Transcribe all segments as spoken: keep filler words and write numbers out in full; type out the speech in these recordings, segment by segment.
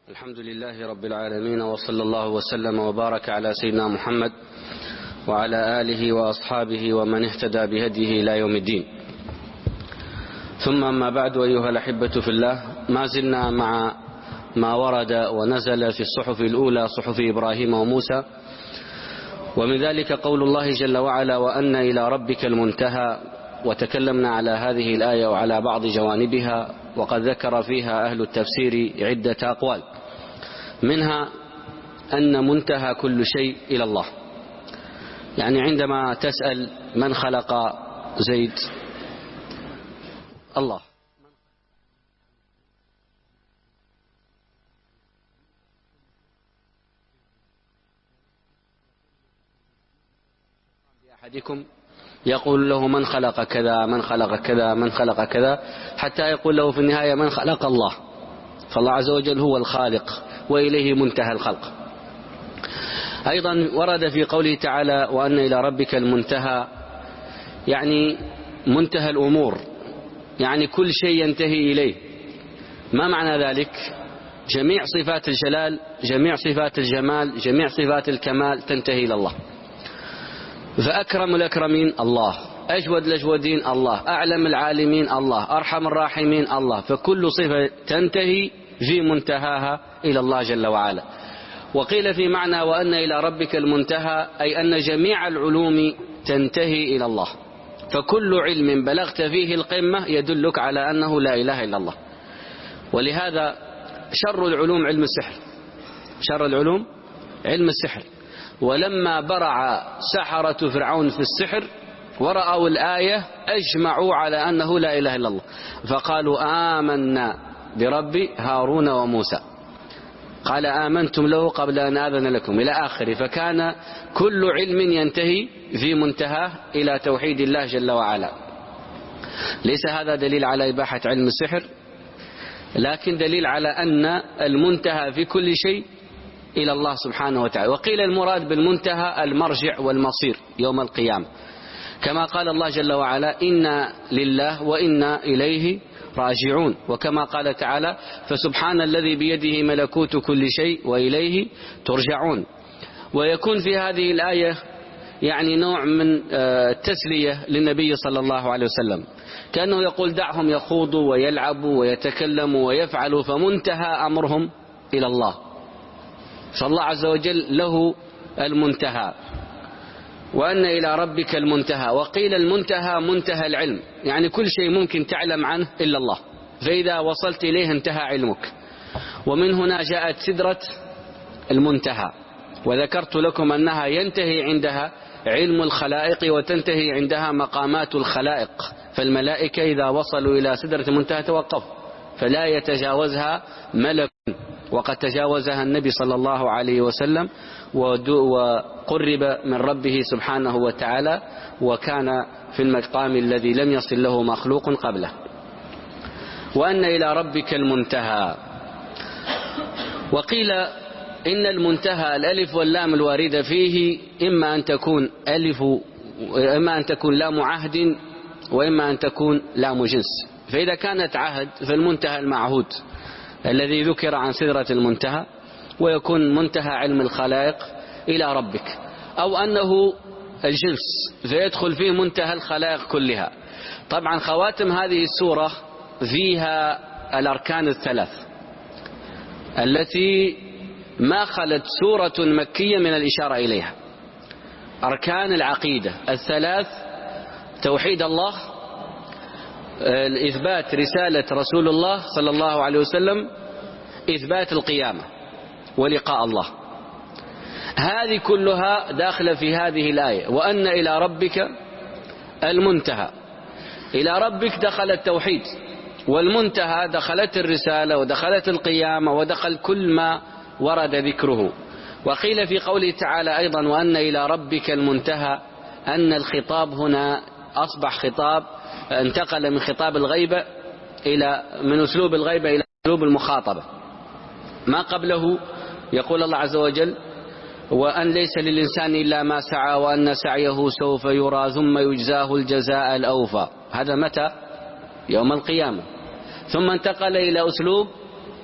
الحمد لله رب العالمين، وصلى الله وسلم وبارك على سيدنا محمد وعلى آله وأصحابه ومن اهتدى بهديه إلى يوم الدين. ثم أما بعد، أيها الأحبة في الله، ما زلنا مع ما ورد ونزل في الصحف الأولى، صحف إبراهيم وموسى، ومن ذلك قول الله جل وعلا: وأن إلى ربك المنتهى. وتكلمنا على هذه الآية وعلى بعض جوانبها، وقد ذكر فيها أهل التفسير عدة أقوال، منها أن منتهى كل شيء إلى الله. يعني عندما تسأل من خلق زيد، الله. أحدكم يقول له: من خلق كذا، من خلق كذا، من خلق كذا، حتى يقول له في النهاية: من خلق الله. فالله عز وجل هو الخالق، وإليه منتهى الخلق. أيضا ورد في قوله تعالى: وأن إلى ربك المنتهى، يعني منتهى الأمور، يعني كل شيء ينتهي إليه. ما معنى ذلك؟ جميع صفات الجلال، جميع صفات الجمال، جميع صفات الكمال تنتهي إلى الله. فأكرم الأكرمين الله، أجود الأجودين الله، أعلم العالمين الله، أرحم الراحمين الله. فكل صفة تنتهي في منتهاها إلى الله جل وعلا. وقيل في معنى وأن إلى ربك المنتهى، أي أن جميع العلوم تنتهي إلى الله. فكل علم بلغت فيه القمة يدلك على أنه لا إله إلا الله. ولهذا شر العلوم علم السحر، شر العلوم علم السحر. ولما برع سحرة فرعون في السحر ورأوا الآية أجمعوا على أنه لا إله إلا الله، فقالوا: آمنا برب هارون وموسى. قال: آمنتم له قبل أن آذن لكم، إلى آخره. فكان كل علم ينتهي في منتهى إلى توحيد الله جل وعلا. ليس هذا دليل على إباحة علم السحر، لكن دليل على أن المنتهى في كل شيء إلى الله سبحانه وتعالى. وقيل المراد بالمنتهى المرجع والمصير يوم القيامة، كما قال الله جل وعلا: إنا لله وإنا إليه راجعون. وكما قال تعالى: فسبحان الذي بيده ملكوت كل شيء وإليه ترجعون. ويكون في هذه الآية يعني نوع من التسلية للنبي صلى الله عليه وسلم، كأنه يقول: دعهم يخوضوا ويلعبوا ويتكلموا ويفعلوا، فمنتهى أمرهم إلى الله. فالله عز وجل له المنتهى. وأن إلى ربك المنتهى. وقيل المنتهى منتهى العلم، يعني كل شيء ممكن تعلم عنه إلا الله، فإذا وصلت إليه انتهى علمك. ومن هنا جاءت سدرة المنتهى، وذكرت لكم أنها ينتهي عندها علم الخلائق وتنتهي عندها مقامات الخلائق. فالملائكة إذا وصلوا إلى سدرة المنتهى توقفوا، فلا يتجاوزها ملك، وقد تجاوزها النبي صلى الله عليه وسلم وقرب من ربه سبحانه وتعالى، وكان في المقام الذي لم يصل له مخلوق قبله. وأن إلى ربك المنتهى. وقيل إن المنتهى الألف واللام الواردة فيه إما أن تكون ألف، إما أن تكون لام عهد، وإما أن تكون لام جنس. فإذا كانت عهد فالمنتهى المعهود الذي ذكر عن سدرة المنتهى، ويكون منتهى علم الخلائق إلى ربك. أو أنه الجنس فيدخل فيه منتهى الخلائق كلها. طبعا خواتم هذه السورة فيها الأركان الثلاث التي ما خلت سورة مكية من الإشارة إليها. أركان العقيدة الثلاث: توحيد الله، إثبات رسالة رسول الله صلى الله عليه وسلم، إثبات القيامة ولقاء الله. هذه كلها داخلة في هذه الآية: وأن إلى ربك المنتهى. إلى ربك دخل التوحيد، والمنتهى دخلت الرسالة ودخلت القيامة ودخل كل ما ورد ذكره. وقيل في قوله تعالى أيضا: وأن إلى ربك المنتهى، أن الخطاب هنا أصبح خطاب، انتقل من خطاب الغيبة إلى من أسلوب الغيبة إلى أسلوب المخاطبة. ما قبله يقول الله عز وجل: وأن ليس للإنسان إلا ما سعى وأن سعيه سوف يرى ثم يجزاه الجزاء الأوفى. هذا متى؟ يوم القيامة. ثم انتقل إلى أسلوب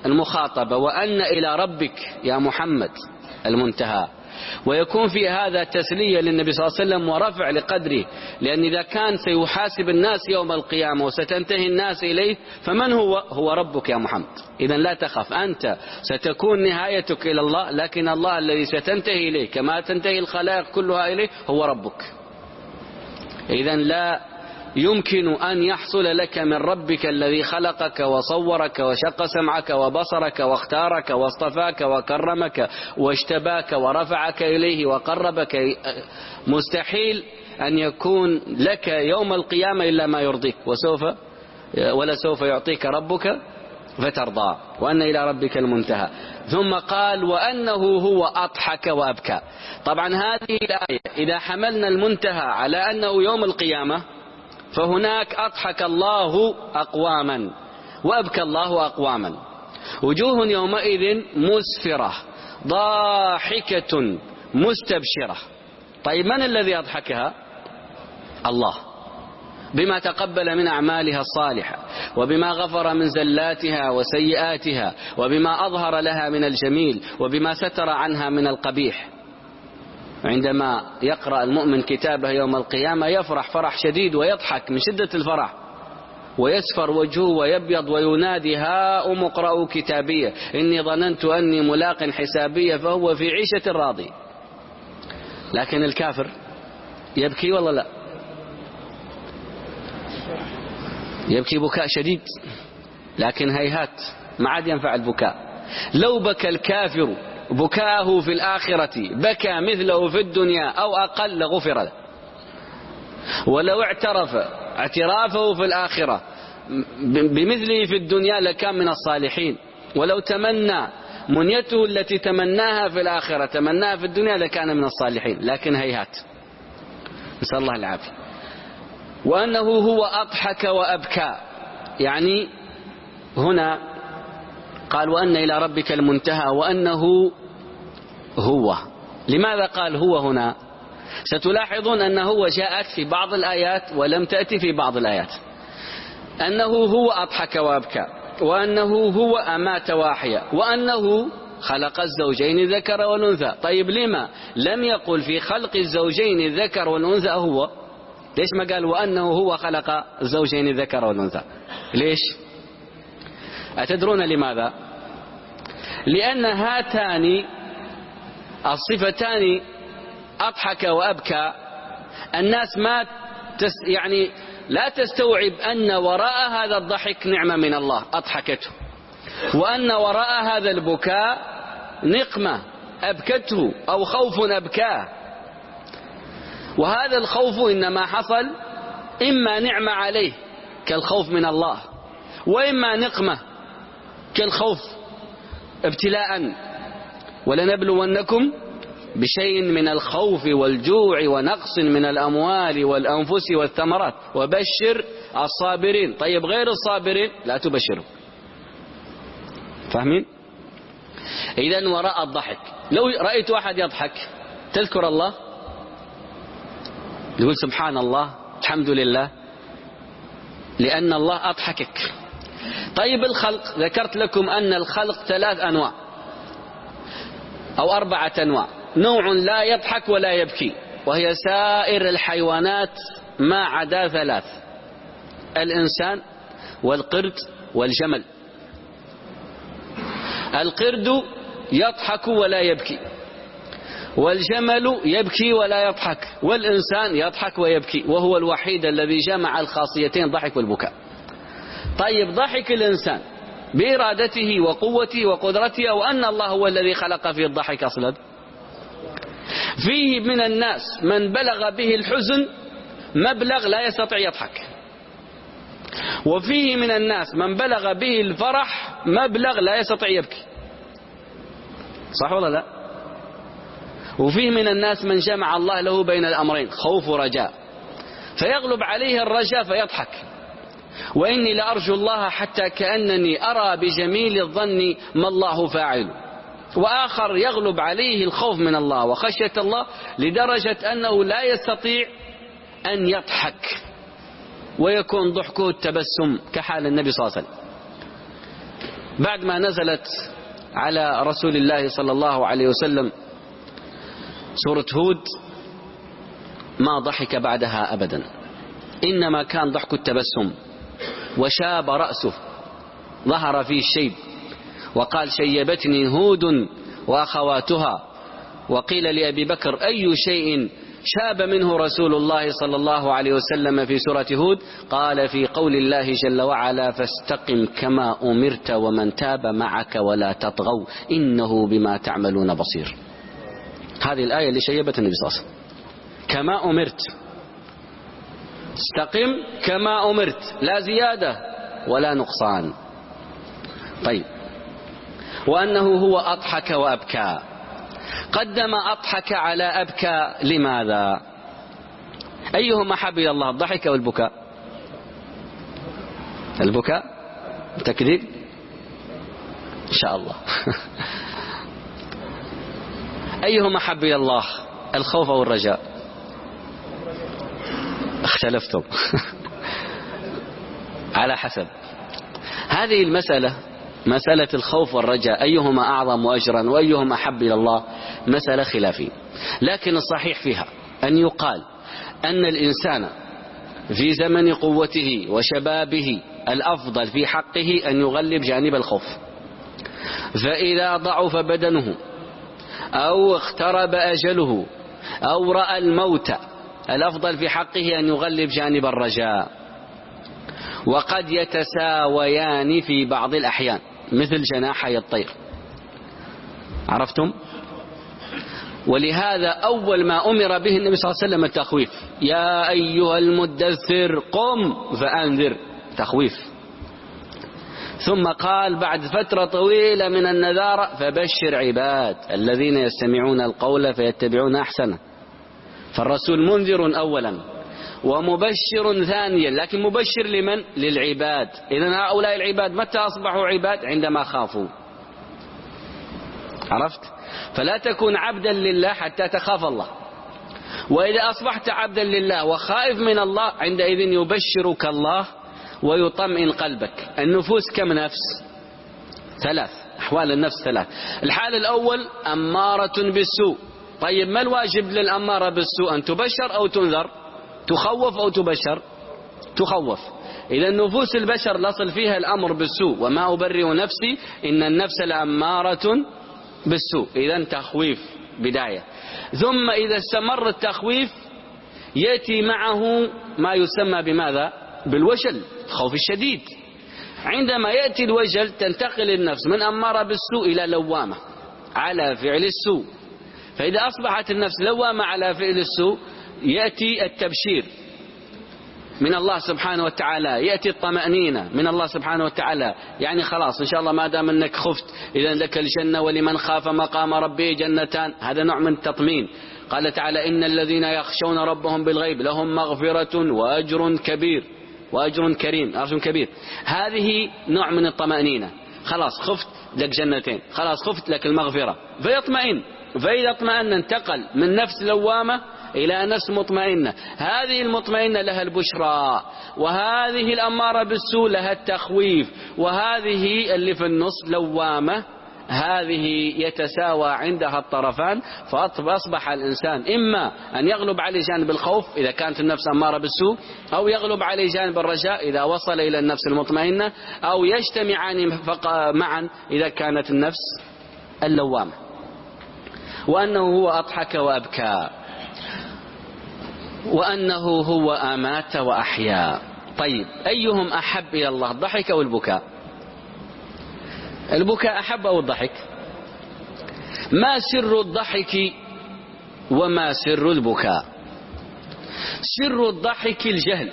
المخاطبة وأن إلى ربك يا محمد المنتهى، ويكون في هذا تسلية للنبي صلى الله عليه وسلم ورفع لقدره، لأن إذا كان سيحاسب الناس يوم القيامة وستنتهي الناس إليه فمن هو؟ هو ربك يا محمد. إذن لا تخف، أنت ستكون نهايتك إلى الله، لكن الله الذي ستنتهي إليه كما تنتهي الخلائق كلها إليه هو ربك. إذن لا يمكن أن يحصل لك من ربك الذي خلقك وصورك وشق سمعك وبصرك واختارك واصطفاك وكرمك واجتباك ورفعك إليه وقربك، مستحيل أن يكون لك يوم القيامة إلا ما يرضيك، وسوف ولا سوف يعطيك ربك فترضى، وأن إلى ربك المنتهى. ثم قال وأنه هو أضحك وأبكى. طبعا هذه الآية إذا حملنا المنتهى على أنه يوم القيامة فهناك أضحك الله أقواما وأبكى الله أقواما، وجوه يومئذ مسفرة ضاحكة مستبشرة. طيب من الذي أضحكها؟ الله، بما تقبل من أعمالها الصالحة، وبما غفر من زلاتها وسيئاتها، وبما أظهر لها من الجميل، وبما ستر عنها من القبيح. عندما يقرأ المؤمن كتابه يوم القيامة يفرح فرح شديد ويضحك من شدة الفرح، ويسفر وجهه ويبيض وينادي هاؤم اقرأوا كتابية إني ظننت أني ملاق حسابية، فهو في عيشة راضية. لكن الكافر يبكي والله لا، يبكي بكاء شديد، لكن هيهات ما عاد ينفع البكاء. لو بكى الكافر بكاءه في الآخرة بكى مثله في الدنيا أو أقل غفر له، ولو اعترف اعترافه في الآخرة بمثله في الدنيا لكان من الصالحين، ولو تمنى منيته التي تمناها في الآخرة تمناها في الدنيا لكان من الصالحين، لكن هيهات، نسأل الله العافية. وأنه هو أضحك وأبكى، يعني هنا قال وأن إلى ربك المنتهى وأنه هو. لماذا قال هو هنا؟ ستلاحظون أنه هو جاءت في بعض الآيات ولم تأتي في بعض الآيات. أنه هو أضحك وأبكى، وأنه هو أمات وأحيا، وأنه خلق الزوجين الذكر والأنثى. طيب لما لم يقل في خلق الزوجين الذكر والأنثى هو؟ ليش ما قال وأنه هو خلق الزوجين الذكر والأنثى؟ ليش؟ أتدرون لماذا؟ لأن هاتان الصفتان أضحك وأبكى الناس ما تس يعني لا تستوعب أن وراء هذا الضحك نعمة من الله أضحكته، وأن وراء هذا البكاء نقمة أبكته أو خوف أبكاه. وهذا الخوف إنما حصل إما نعمة عليه كالخوف من الله، وإما نقمة كالخوف ابتلاء. ولنبلونكم بشيء من الخوف والجوع ونقص من الأموال والأنفس والثمرات وبشر الصابرين. طيب غير الصابرين لا تبشروا. فاهمين؟ إذن وراء الضحك، لو رأيت واحد يضحك تذكر الله، يقول سبحان الله الحمد لله، لأن الله أضحكك. طيب الخلق، ذكرت لكم أن الخلق ثلاث أنواع أو أربعة أنواع. نوع لا يضحك ولا يبكي، وهي سائر الحيوانات ما عدا ثلاث: الإنسان والقرد والجمل. القرد يضحك ولا يبكي، والجمل يبكي ولا يضحك، والإنسان يضحك ويبكي، وهو الوحيد الذي جمع الخاصيتين ضحك والبكاء. طيب ضحك الإنسان بإرادته وقوته وقدرته، وأن الله هو الذي خلق فيه الضحك أصلا. فيه من الناس من بلغ به الحزن مبلغ لا يستطيع يضحك، وفيه من الناس من بلغ به الفرح مبلغ لا يستطيع يبكي، صح ولا لا؟ وفيه من الناس من جمع الله له بين الأمرين خوف ورجاء، فيغلب عليه الرجاء فيضحك. وإني لأرجو الله حتى كأنني أرى بجميل الظن ما الله فاعل. وآخر يغلب عليه الخوف من الله وخشية الله لدرجة أنه لا يستطيع أن يضحك، ويكون ضحكه التبسم كحال النبي صلى الله عليه وسلم. بعد ما نزلت على رسول الله صلى الله عليه وسلم سورة هود ما ضحك بعدها أبدا، إنما كان ضحك التبسم، وشاب رأسه، ظهر فيه الشيب، وقال شيبتني هود وأخواتها. وقيل لأبي بكر أي شيء شاب منه رسول الله صلى الله عليه وسلم في سورة هود؟ قال في قول الله جل وعلا فاستقم كما أمرت ومن تاب معك ولا تطغوا إنه بما تعملون بصير. هذه الآية اللي شيبت النبي صلى الله عليه وسلم، كما أمرت، استقم كما أمرت، لا زيادة ولا نقصان. طيب، وأنه هو أضحك وأبكى. قدم أضحك على أبكى لماذا؟ أيهما أحب إلى الله، الضحك أو البكاء؟ البكاء. تكذيب إن شاء الله. أيهما أحب إلى الله، الخوف أو الرجاء؟ اختلفتم. على حسب. هذه المسألة، مسألة الخوف والرجاء، أيهما أعظم أجرا وأيهما أحب إلى الله، مسألة خلافية. لكن الصحيح فيها أن يقال أن الإنسان في زمن قوته وشبابه الأفضل في حقه أن يغلب جانب الخوف، فإذا ضعف بدنه أو اقترب أجله أو رأى الموت الأفضل في حقه أن يغلب جانب الرجاء. وقد يتساويان في بعض الأحيان مثل جناحي الطير، عرفتم؟ ولهذا أول ما أمر به النبي صلى الله عليه وسلم التخويف، يا أيها المدثر قم فأنذر، تخويف. ثم قال بعد فترة طويلة من النذارة فبشر عباد الذين يستمعون القول فيتبعون أحسنه. فالرسول منذر أولا ومبشر ثانيا، لكن مبشر لمن؟ للعباد. إذن هؤلاء العباد متى أصبحوا عباد؟ عندما خافوا. عرفت؟ فلا تكون عبدا لله حتى تخاف الله، وإذا أصبحت عبدا لله وخائف من الله عندئذ يبشرك الله ويطمئن قلبك. النفوس كم نفس؟ ثلاث. أحوال النفس ثلاث. الحال الأول أمارة بالسوء. طيب، ما الواجب للأمارة بالسوء؟ أن تبشر أو تنذر؟ تخوف أو تبشر؟ تخوف. إذا نفوس البشر لصل فيها الأمر بالسوء، وما أبرئ نفسي إن النفس لأمارة بالسوء. إذا تخويف بداية. ثم إذا استمر التخويف يأتي معه ما يسمى بماذا؟ بالوجل، الخوف الشديد. عندما يأتي الوجل تنتقل النفس من أمارة بالسوء إلى لوامة على فعل السوء. فإذا أصبحت النفس لوامة على فعل السوء يأتي التبشير من الله سبحانه وتعالى، يأتي الطمأنينة من الله سبحانه وتعالى، يعني خلاص إن شاء الله ما دام أنك خفت إذا لك الجنة ولمن خاف مقام ربه جنتان. هذا نوع من التطمين. قال تعالى إن الذين يخشون ربهم بالغيب لهم مغفرة وأجر كبير وأجر كريم، أجر كبير. هذه نوع من الطمأنينة. خلاص خفت لك جنتين، خلاص خفت لك المغفرة، فيطمئن. فإذا اطمأن انتقل من نفس لوامة إلى نفس مطمئنة. هذه المطمئنة لها البشرى، وهذه الأمارة بالسوء لها التخويف، وهذه اللي في النص لوامة، هذه يتساوى عندها الطرفان. فأصبح الإنسان إما أن يغلب عليه جانب الخوف إذا كانت النفس أمارة بالسوء، أو يغلب عليه جانب الرجاء إذا وصل إلى النفس المطمئنة، أو يجتمعان معا إذا كانت النفس اللوامة. وأنه هو أضحك وأبكى، وأنه هو أمات وأحيا. طيب، أيهم أحب إلى الله، الضحك أو البكاء؟ البكاء أحب أو الضحك؟ ما سر الضحك وما سر البكاء؟ سر الضحك الجهل،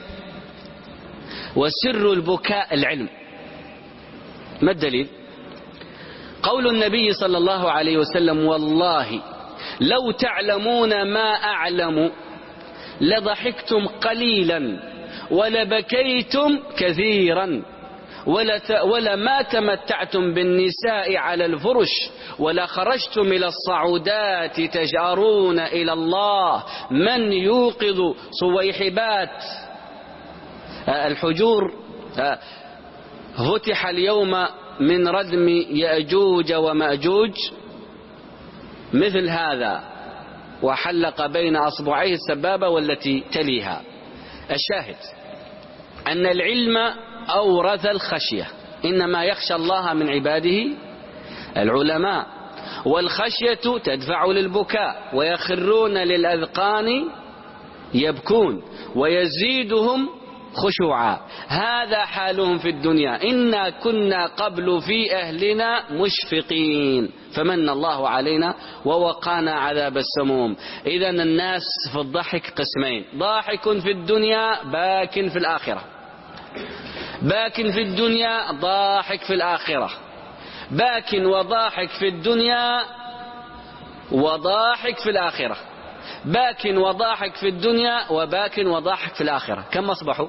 وسر البكاء العلم. ما الدليل؟ قول النبي صلى الله عليه وسلم والله لو تعلمون ما أعلم لضحكتم قليلا ولبكيتم كثيرا ولما تمتعتم بالنساء على الفرش ولا خرجتم إلى الصعودات تجارون إلى الله من يوقظ صويحبات الحجور. فتح اليوم من ردم يأجوج ومأجوج مثل هذا، وحلق بين أصبعيه السبابة والتي تليها. الشاهد أن العلم أورث الخشية، إنما يخشى الله من عباده العلماء، والخشية تدفع للبكاء، ويخرون للأذقان يبكون ويزيدهم خشوعا. هذا حالهم في الدنيا. إنا كنا قبل في أهلنا مشفقين فمن الله علينا ووقانا عذاب السموم. إذن الناس في الضحك قسمين: ضاحك في الدنيا باك في الآخرة، باك في الدنيا ضاحك في الآخرة، باك وضاحك في الدنيا وضاحك في الآخرة، باك وضاحك في الدنيا وباك وضاحك في الآخرة. كم أصبحوا؟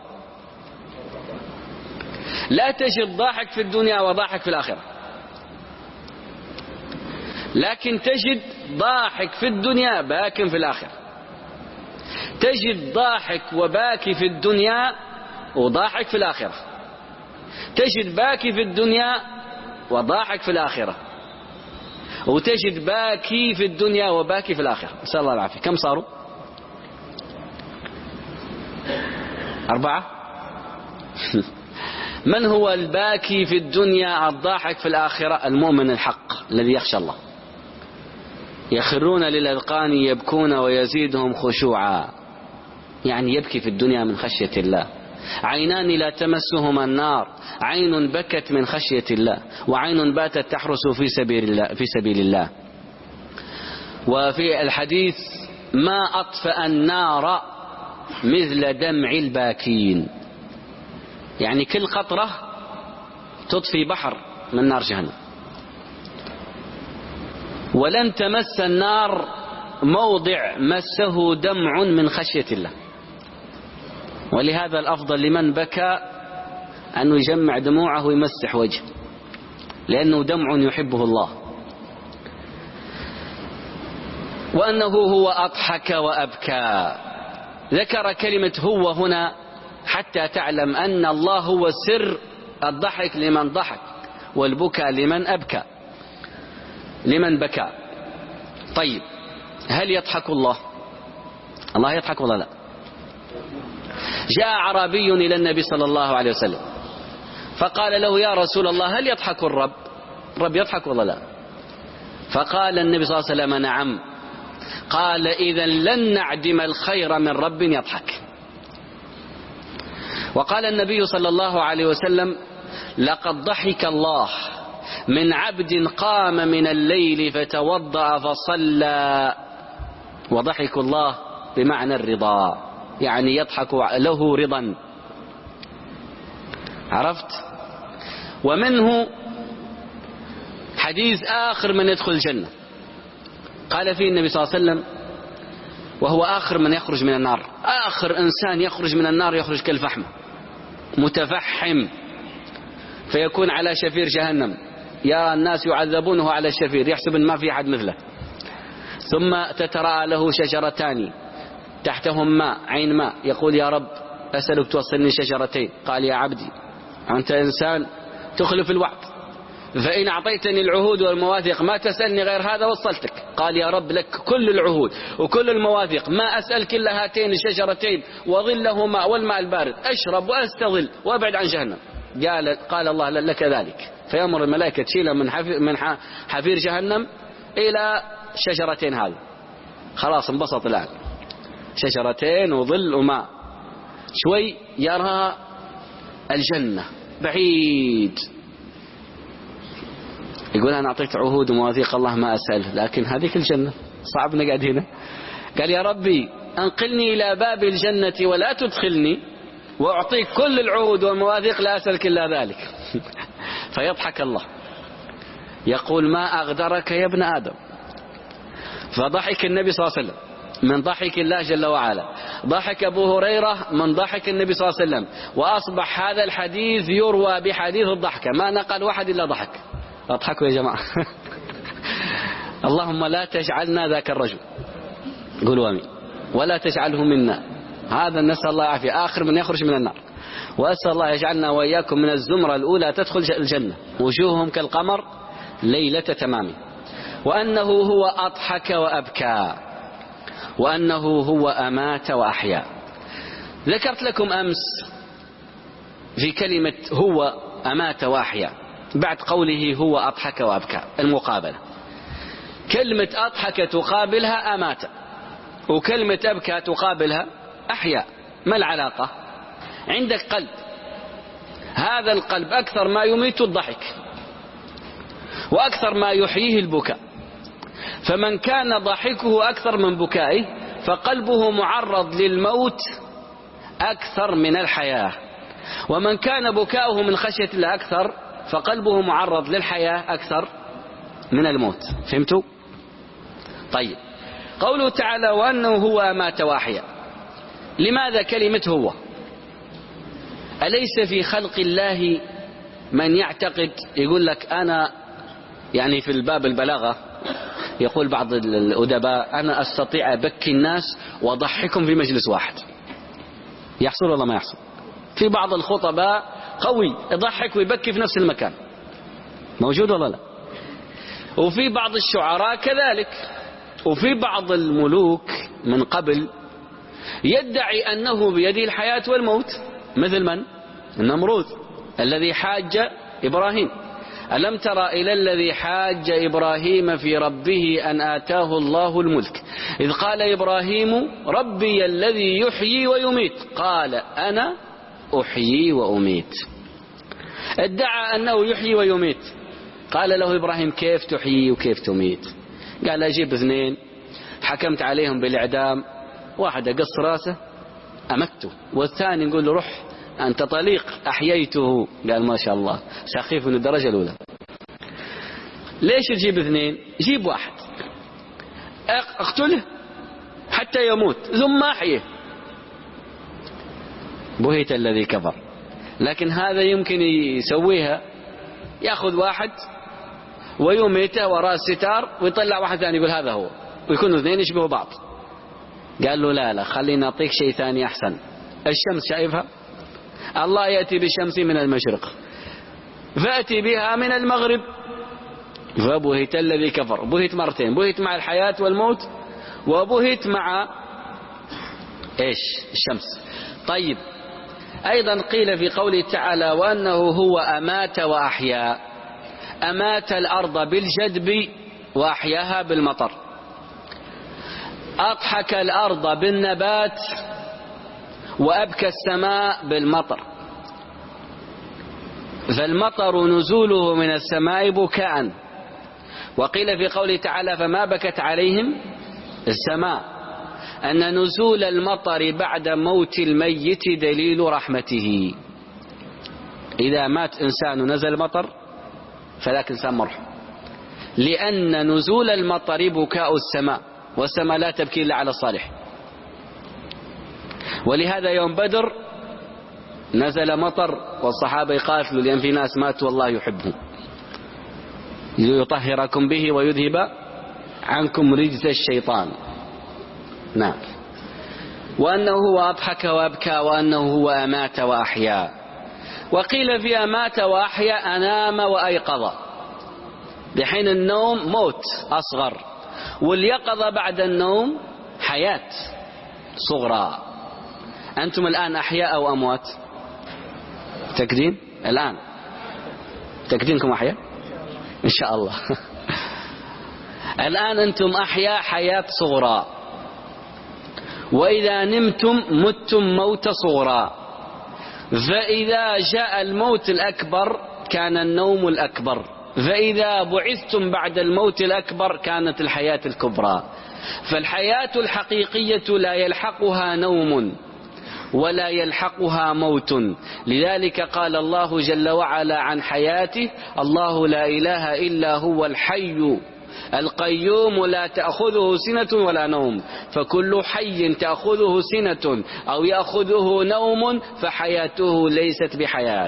لا تجد ضاحك في الدنيا وضاحك في الآخرة، لكن تجد ضاحك في الدنيا باك في الآخرة. تجد ضاحك وباكي في الدنيا وضاحك في الآخرة، تجد باكي في الدنيا وضاحك في الآخرة، وتجد باكي في الدنيا وباكي في الآخرة. نسأل الله العافية. كم صاروا؟ أربعة. من هو الباكي في الدنيا الضاحك في الآخرة؟ المؤمن الحق الذي يخشى الله. يخرون للأذقان يبكون ويزيدهم خشوعا، يعني يبكي في الدنيا من خشية الله. عينان لا تمسهما النار، عين بكت من خشية الله، وعين باتت تحرس في سبيل الله, في سبيل الله. وفي الحديث: ما أطفأ النار مثل دمع الباكين، يعني كل قطرة تطفي بحر من نار جهنم. ولن تمس النار موضع مسه دمع من خشية الله. ولهذا الأفضل لمن بكى أنه يجمع دموعه ويمسح وجهه، لأنه دمع يحبه الله. وأنه هو أضحك وأبكى. ذكر كلمة هو هنا حتى تعلم أن الله هو سر الضحك لمن ضحك، والبكى لمن أبكى، لمن بكى. طيب، هل يضحك الله؟ الله يضحك ولا لا؟ جاء أعرابي إلى النبي صلى الله عليه وسلم فقال له: يا رسول الله، هل يضحك الرب؟ الرب يضحك ولا لا؟ فقال النبي صلى الله عليه وسلم: نعم. قال: إذن لن نعدم الخير من رب يضحك. وقال النبي صلى الله عليه وسلم: لقد ضحك الله من عبد قام من الليل فتوضأ فصلى. وضحك الله بمعنى الرضا، يعني يضحك له رضا. عرفت؟ ومنه حديث آخر من يدخل الجنة، قال فيه النبي صلى الله عليه وسلم، وهو آخر من يخرج من النار، آخر إنسان يخرج من النار يخرج كالفحم متفحم، فيكون على شفير جهنم، يرى الناس يعذبونه على الشفير، يحسب أن ما في أحد مثله. ثم تتراءى له شجرتان تحتهم ماء، عين ماء، يقول: يا رب أسألك توصلني شجرتين. قال: يا عبدي، أنت إنسان تخلف الوعد، فإن أعطيتني العهود والمواثيق ما تسألني غير هذا وصلتك. قال: يا رب لك كل العهود وكل المواثيق، ما أسألك إلا هاتين الشجرتين وظلهما والماء البارد، أشرب وأستظل وأبعد عن جهنم. قال قال الله: لك ذلك. فيأمر الملائكة تشيله من حفير, من حفير جهنم إلى شجرتين هذه. خلاص انبسط الآن، شجرتين وظل وماء. شوي يرى الجنة بعيد، يقول: أنا أعطيت عهود ومواثيق الله ما أسأله، لكن هذيك الجنة صعب نقعد هنا. قال: يا ربي أنقلني إلى باب الجنة ولا تدخلني، وأعطيك كل العهود والمواثيق لا أسألك إلا ذلك. فيضحك الله، يقول: ما أغدرك يا ابن آدم. فضحك النبي صلى الله عليه وسلم من ضحك الله جل وعلا، ضحك أبو هريرة من ضحك النبي صلى الله عليه وسلم، وأصبح هذا الحديث يروى بحديث الضحكة، ما نقل واحد إلا ضحك. اضحكوا يا جماعة. اللهم لا تجعلنا ذاك الرجل، قولوا آمين، ولا تجعله منا. هذا نسأل الله العافية، آخر من يخرج من النار. وأسأل الله يجعلنا وإياكم من الزمرة الأولى تدخل الجنة وجوههم كالقمر ليلة تمام. وأنه هو أضحك وأبكى، وأنه هو أمات وأحيا. ذكرت لكم أمس في كلمة هو أمات وأحيا بعد قوله هو أضحك وأبكى المقابلة. كلمة أضحك تقابلها أمات، وكلمة أبكى تقابلها أحيا. ما العلاقة؟ عندك قلب، هذا القلب أكثر ما يميت الضحك وأكثر ما يحييه البكاء، فمن كان ضحكه أكثر من بكائه فقلبه معرض للموت أكثر من الحياة، ومن كان بكاؤه من خشية الله أكثر فقلبه معرض للحياة أكثر من الموت. فهمتوا؟ طيب، قوله تعالى وأنه هو أمات وأحيا، لماذا كلمة هو؟ أليس في خلق الله من يعتقد يقول لك أنا، يعني في الباب البلاغة يقول بعض الأدباء أنا أستطيع أبكي الناس وأضحكهم في مجلس واحد. يحصل ولا ما يحصل؟ في بعض الخطباء قوي يضحك ويبكي في نفس المكان، موجود ولا لا؟ وفي بعض الشعراء كذلك، وفي بعض الملوك من قبل يدعي أنه بيده الحياة والموت، مثل من؟ النمرود الذي حاج إبراهيم. ألم تر إلى الذي حاج إبراهيم في ربه أن آتاه الله الملك إذ قال إبراهيم ربي الذي يحيي ويميت قال أنا أحيي وأميت. ادعى أنه يحيي ويميت، قال له إبراهيم كيف تحيي وكيف تميت؟ قال أجيب اثنين حكمت عليهم بالإعدام، واحد أقص راسه أمته، والثاني نقول له روح أنت طليق أحييته. قال ما شاء الله سخيف من الدرجة الأولى. ليش تجيب اثنين؟ جيب واحد اقتله حتى يموت ثم أحيه. بهت الذي كفر. لكن هذا يمكن يسويها، يأخذ واحد ويميته وراء الستار ويطلع واحد ثاني يقول هذا هو، ويكونوا اثنين يشبهوا بعض. قال له لا لا خلينا نعطيك شيء ثاني أحسن. الشمس شايفها؟ الله يأتي بالشمس من المشرق فأتي بها من المغرب. فبهت الذي كفر. بهت مرتين، بهت مع الحياة والموت وبهت مع إيش؟ الشمس. طيب، أيضا قيل في قوله تعالى وأنه هو أمات وأحيا، أمات الأرض بالجدب وأحياها بالمطر، أضحك الأرض بالنبات وأبكى السماء بالمطر. فالمطر نزوله من السماء بكاء. وقيل في قوله تعالى فما بكت عليهم السماء أن نزول المطر بعد موت الميت دليل رحمته. إذا مات إنسان نزل مطر فذاك إنسان مرحم، لأن نزول المطر بكاء السماء، والسماء لا تبكي إلا على الصالح. ولهذا يوم بدر نزل مطر والصحابة يقاتلوا لأن في ناس ماتوا والله يحبهم، ليطهركم به ويذهب عنكم رجز الشيطان. نعم. وأنه هو أضحك وأبكى وأنه هو أمات وأحيا. وقيل في أمات وأحيا أنام وأيقظ. بحين النوم موت أصغر، واليقظة بعد النوم حياة صغرى. أنتم الآن أحياء أو أموات؟ تكدين الآن تكدينكم أحياء إن شاء الله. الآن أنتم أحياء حياة صغرى، وإذا نمتم متم موت صغرى. فإذا جاء الموت الأكبر كان النوم الأكبر، فإذا بعثتم بعد الموت الأكبر كانت الحياة الكبرى. فالحياة الحقيقية لا يلحقها نوم ولا يلحقها موت. لذلك قال الله جل وعلا عن حياته الله لا إله إلا هو الحي القيوم لا تأخذه سنة ولا نوم. فكل حي تأخذه سنة أو يأخذه نوم فحياته ليست بحياة،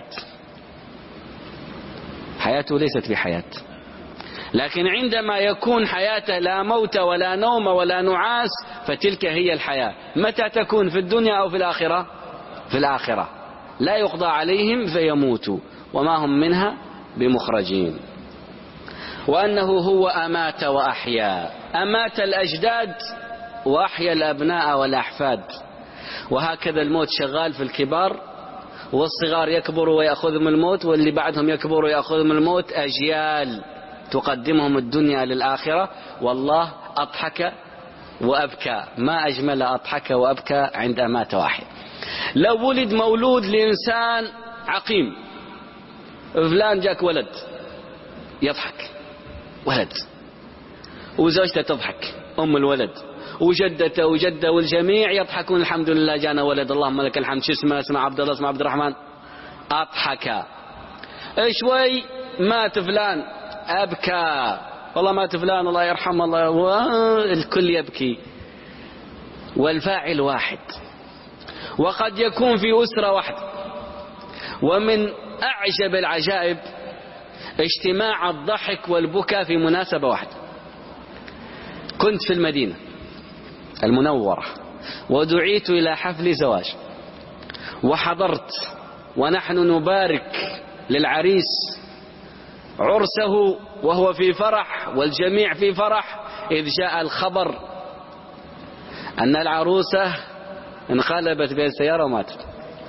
حياته ليست بحياة. لكن عندما يكون حياته لا موت ولا نوم ولا نعاس فتلك هي الحياة. متى تكون؟ في الدنيا أو في الآخرة؟ في الآخرة. لا يقضى عليهم فيموتوا وما هم منها بمخرجين. وأنه هو أمات وأحيا، أمات الأجداد وأحيا الأبناء والأحفاد. وهكذا الموت شغال في الكبار، والصغار يكبروا ويأخذهم الموت، واللي بعدهم يكبروا ويأخذهم الموت، أجيال تقدمهم الدنيا للآخرة. والله أضحك وأبكى، ما أجمل أضحك وأبكى عند أمات وأحيا. لو ولد مولود لإنسان عقيم، فلان جاك ولد، يضحك ولد، وزوجته تضحك أم الولد، وجدته وجده والجميع يضحكون، الحمد لله جانا ولد، اللهم لك الحمد. شو اسمه؟ اسمه عبد الله، اسمه عبد الرحمن. أضحك. شوي مات فلان، أبكى، والله مات فلان الله يرحمه الله، والكل يبكي، والفاعل واحد. وقد يكون في أسرة واحدة. ومن أعجب العجائب اجتماع الضحك والبكاء في مناسبة واحدة. كنت في المدينة المنورة ودعيت إلى حفل زواج، وحضرت ونحن نبارك للعريس عرسه وهو في فرح والجميع في فرح، إذ جاء الخبر أن العروسة انقلبت بين سيارة وماتت.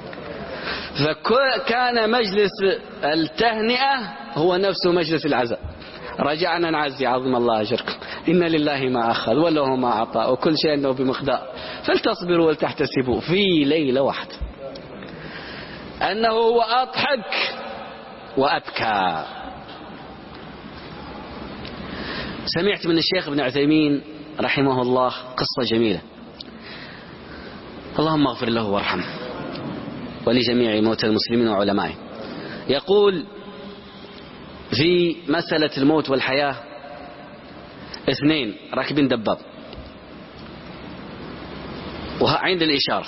فكان مجلس التهنئة هو نفسه مجلس العزاء. رجعنا نعزي، عظم الله أجركم، إن لله ما أخذ وله ما أعطى وكل شيء له بمقدار، فلتصبروا ولتحتسبوا في ليلة واحدة. أنه هو أضحك وأبكى. سمعت من الشيخ ابن عثيمين رحمه الله قصة جميلة، اللهم اغفر له وارحمه ولجميع موتى المسلمين وعلمائه. يقول في مسألة الموت والحياة، اثنين راكبين دباب وعند الإشارة،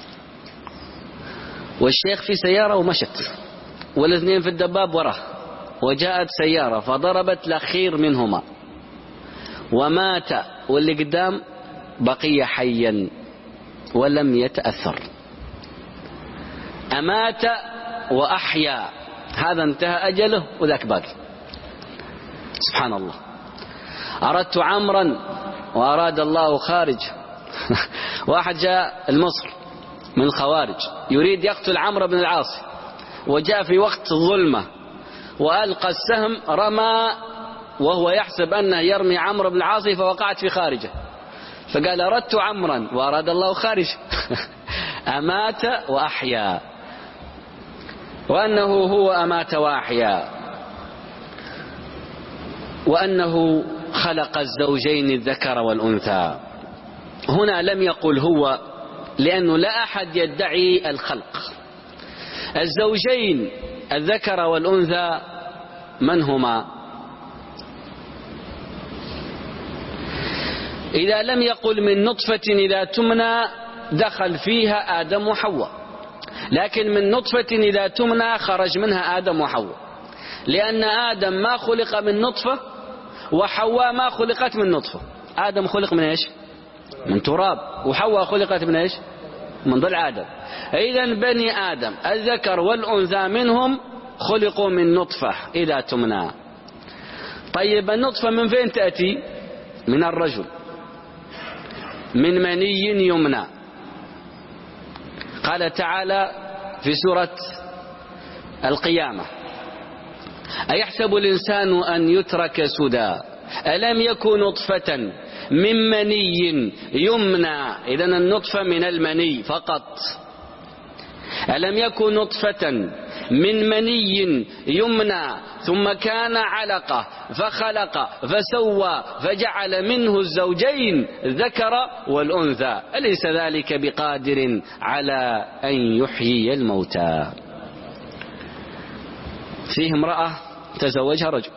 والشيخ في سيارة ومشت، والاثنين في الدباب وراه، وجاءت سيارة فضربت الأخير منهما ومات، واللي قدام بقي حيا ولم يتأثر. أمات وأحيا، هذا انتهى أجله وذاك باقي. سبحان الله. أردت عمرا وأراد الله خارج. واحد جاء المصر من خوارج يريد يقتل عمرو بن العاص، وجاء في وقت الظلمة وألقى السهم، رمى وهو يحسب أنه يرمي عمرو بن العاص فوقعت في خارجه، فقال أردت عمرا وأراد الله خارج. أمات وأحيا. وأنه هو أمات وأحيا. وأنه خلق الزوجين الذكر والأنثى. هنا لم يقل هو، لأنه لا أحد يدعي الخلق. الزوجين الذكر والأنثى من هما؟ إذا لم يقل من نطفة إذا تمنى دخل فيها آدم وحواء، لكن من نطفة إذا تمنى خرج منها آدم وحواء، لأن آدم ما خلق من نطفة وحواء ما خلقت من نطفة. آدم خلق من إيش؟ من تراب، وحواء خلقت من إيش؟ من ضلع آدم. إذن بني آدم الذكر والأنثى منهم خلقوا من نطفة إذا تمنى. طيب النطفة من فين تأتي؟ من الرجل، من مني يمنى. قال تعالى في سورة القيامة: أيحسب الإنسان أن يترك سدى ألم يكن نطفة من مني يمنى. إذن النطفة من المني فقط. ألم يكن نطفة من مني يمنى ثم كان علقة فخلق فسوى فجعل منه الزوجين الذكر والأنثى أليس ذلك بقادر على أن يحيي الموتى. فيه امرأة تزوجها رجل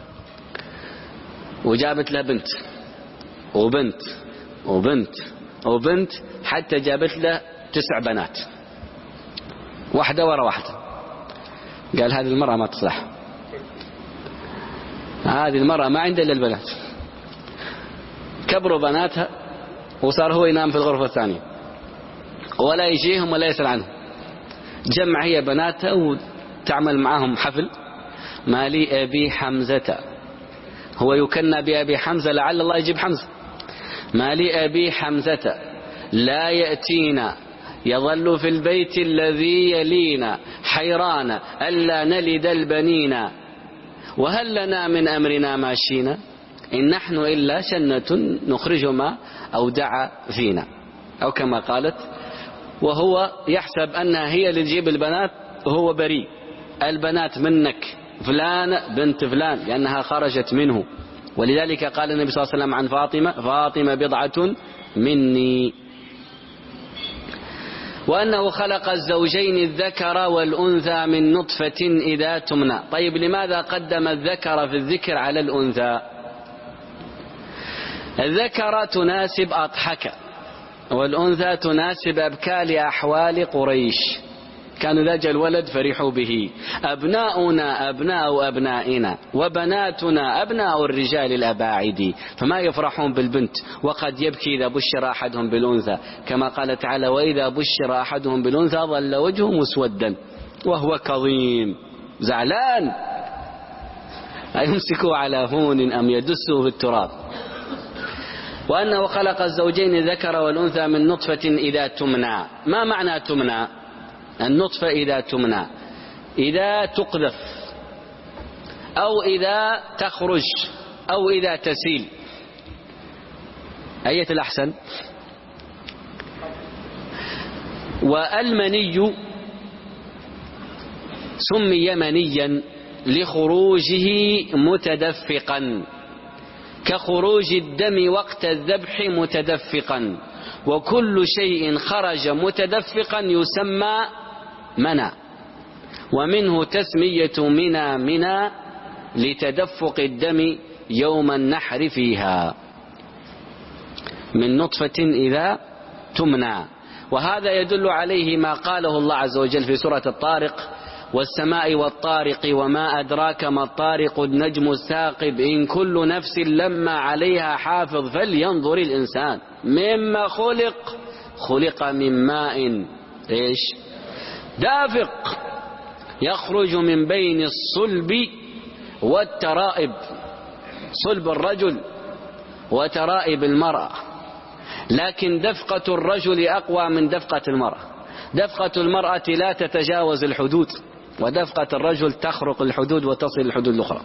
وجابت له بنت وبنت وبنت وبنت حتى جابت له تسع بنات، واحدة ورا واحدة. قال هذه المرأة ما تصلح، هذه المرأة ما عندها إلا البنات. كبروا بناتها وصار هو ينام في الغرفة الثانية ولا يجيهم ولا يسأل عنهم. جمع هي بناتها وتعمل معهم حفل. ما لي أبي حمزة، هو يكنى بأبي حمزة لعل الله يجيب حمزة. ما لي أبي حمزة لا يأتينا، يظل في البيت الذي يلينا، حيران ألا نلد البنين، وهل لنا من أمرنا ماشينا، إن نحن إلا شنة نخرج ما أودع فينا، أو كما قالت. وهو يحسب أنها هي اللي تجيب البنات، وهو بريء. البنات منك فلان بنت فلان، لأنها خرجت منه. ولذلك قال النبي صلى الله عليه وسلم عن فاطمة: فاطمة بضعة مني. وأنه خلق الزوجين الذكر والأنثى من نطفة إذا تمنى. طيب لماذا قدم الذكر في الذكر على الأنثى؟ الذكر تناسب أضحك، والأنثى تناسب أبكى لأحوال قريش، كانوا إذا جاء الولد فرحوا به. أبناؤنا أبناء أبنائنا، وبناتنا أبناء الرجال الأباعد، فما يفرحون بالبنت، وقد يبكي إذا بشر أحدهم بالأنثى، كما قال تعالى: وإذا بشر أحدهم بالأنثى ظل وجهه مسودا وهو كظيم، زعلان، أيمسكوا على هون أم يدسوا في التراب. وأنه خلق الزوجين الذكر والأنثى من نطفة إذا تمنى. ما معنى تمنى؟ النطفة إذا تمنى، إذا تقذف، أو إذا تخرج، أو إذا تسيل. أية الأحسن؟ والمني سمي منيا لخروجه متدفقا، كخروج الدم وقت الذبح متدفقا، وكل شيء خرج متدفقا يسمى منى، ومنه تسمية منى منى لتدفق الدم يوم النحر فيها، من نطفة إذا تمنى. وهذا يدل عليه ما قاله الله عز وجل في سورة الطارق: والسماء والطارق وما أدراك ما الطارق النجم الثاقب إن كل نفس لما عليها حافظ فلينظر الإنسان مما خلق خلق من ماء إيش دافق يخرج من بين الصلب والترائب، صلب الرجل وترائب المرأة، لكن دفقة الرجل أقوى من دفقة المرأة. دفقة المرأة لا تتجاوز الحدود، ودفقة الرجل تخرق الحدود وتصل الحدود الأخرى.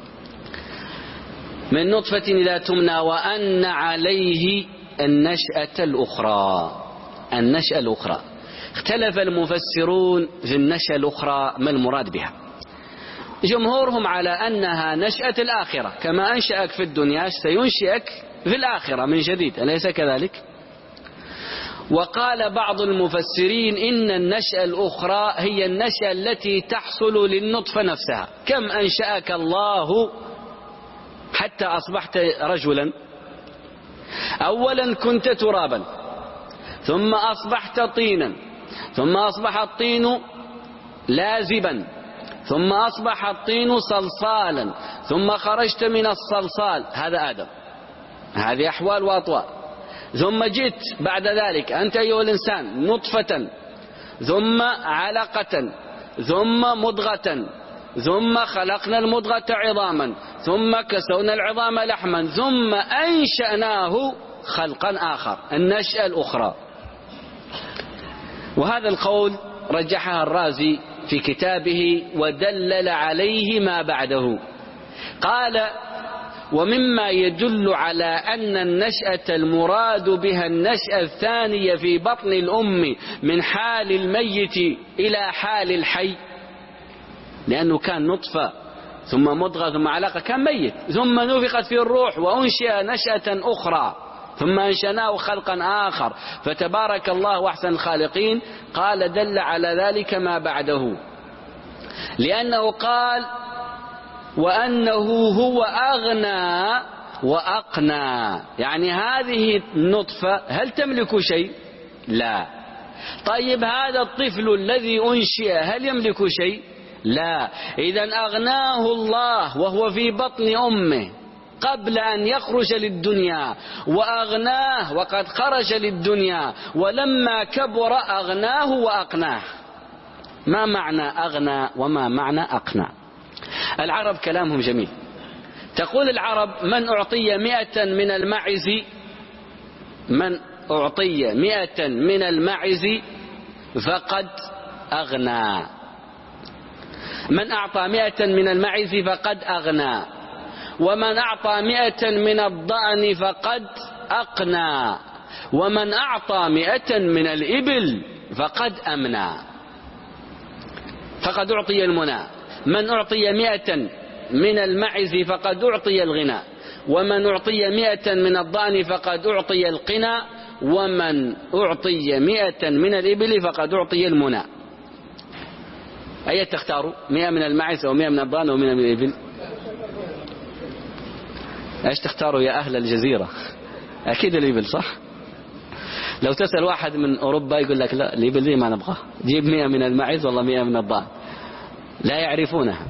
من نطفة إذا تمنى، وأن عليه النشأة الأخرى. النشأة الأخرى اختلف المفسرون في النشأة الأخرى ما المراد بها. جمهورهم على أنها نشأة الآخرة، كما أنشأك في الدنيا سينشئك في الآخرة من جديد، أليس كذلك؟ وقال بعض المفسرين إن النشأة الأخرى هي النشأة التي تحصل للنطفة نفسها. كم أنشأك الله حتى أصبحت رجلا؟ أولا كنت ترابا، ثم أصبحت طينا، ثم أصبح الطين لازبا، ثم أصبح الطين صلصالا، ثم خرجت من الصلصال، هذا آدم. هذه أحوال وأطوال. ثم جئت بعد ذلك أنت أيها الإنسان نطفة، ثم علقة، ثم مضغة، ثم خلقنا المضغة عظاما، ثم كسونا العظام لحما، ثم أنشأناه خلقا آخر، النشأة الأخرى. وهذا القول رجحها الرازي في كتابه ودلل عليه ما بعده. قال: ومما يدل على أن النشأة المراد بها النشأة الثانية في بطن الأم من حال الميت إلى حال الحي، لأنه كان نطفة ثم مضغة ثم علقة، كان ميت، ثم نفخت فيه الروح وأنشئ نشأة أخرى، ثم أنشأناه خلقا آخر، فتبارك الله أحسن الخالقين. قال: دل على ذلك ما بعده، لأنه قال: وأنه هو أغنى وأقنى، يعني هذه النطفة هل تملك شيء؟ لا. طيب هذا الطفل الذي أنشئ هل يملك شيء؟ لا. إذن أغناه الله وهو في بطن أمه قبل أن يخرج للدنيا، وأغناه وقد خرج للدنيا، ولما كبر أغناه وأقناه. ما معنى أغنى وما معنى أقنى؟ العرب كلامهم جميل. تقول العرب: من أعطي مئة من المعز من أعطي مئة من المعز فقد أغنى. من أعطى مئة من المعز فقد أغنى، ومن أعطى مئة من الضأن فقد أقنى، ومن أعطى مئة من الإبل فقد أمنى. فقد أعطي المنى. من أعطي مئة من المعز فقد أعطي الغنى، ومن أعطي مئة من الضأن فقد أعطي القنى، ومن أعطي مئة من الإبل فقد أعطي المنى. أي تختاروا؟ مئة من المعز أو مئة من الضأن أو مئة من الإبل؟ ايش تختاروا يا أهل الجزيرة؟ أكيد الإبل صح؟ لو تسأل واحد من أوروبا يقول لك لا، الإبل دي ما نبغاه، جيب مئة من المعز والله مئة من الضأن. لا يعرفونها.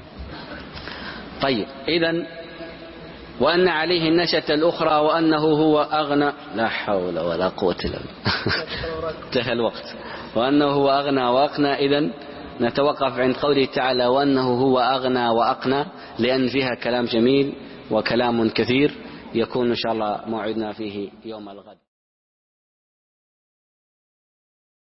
طيب إذن وأن عليه النشأة الأخرى وأنه هو أغنى. لا حول ولا قوة إلا بالله. انتهى الوقت. وأنه هو أغنى وأقنى. إذن نتوقف عند قوله تعالى: وأنه هو أغنى وأقنى، لأن فيها كلام جميل وكلام كثير يكون إن شاء الله موعدنا فيه يوم الغد.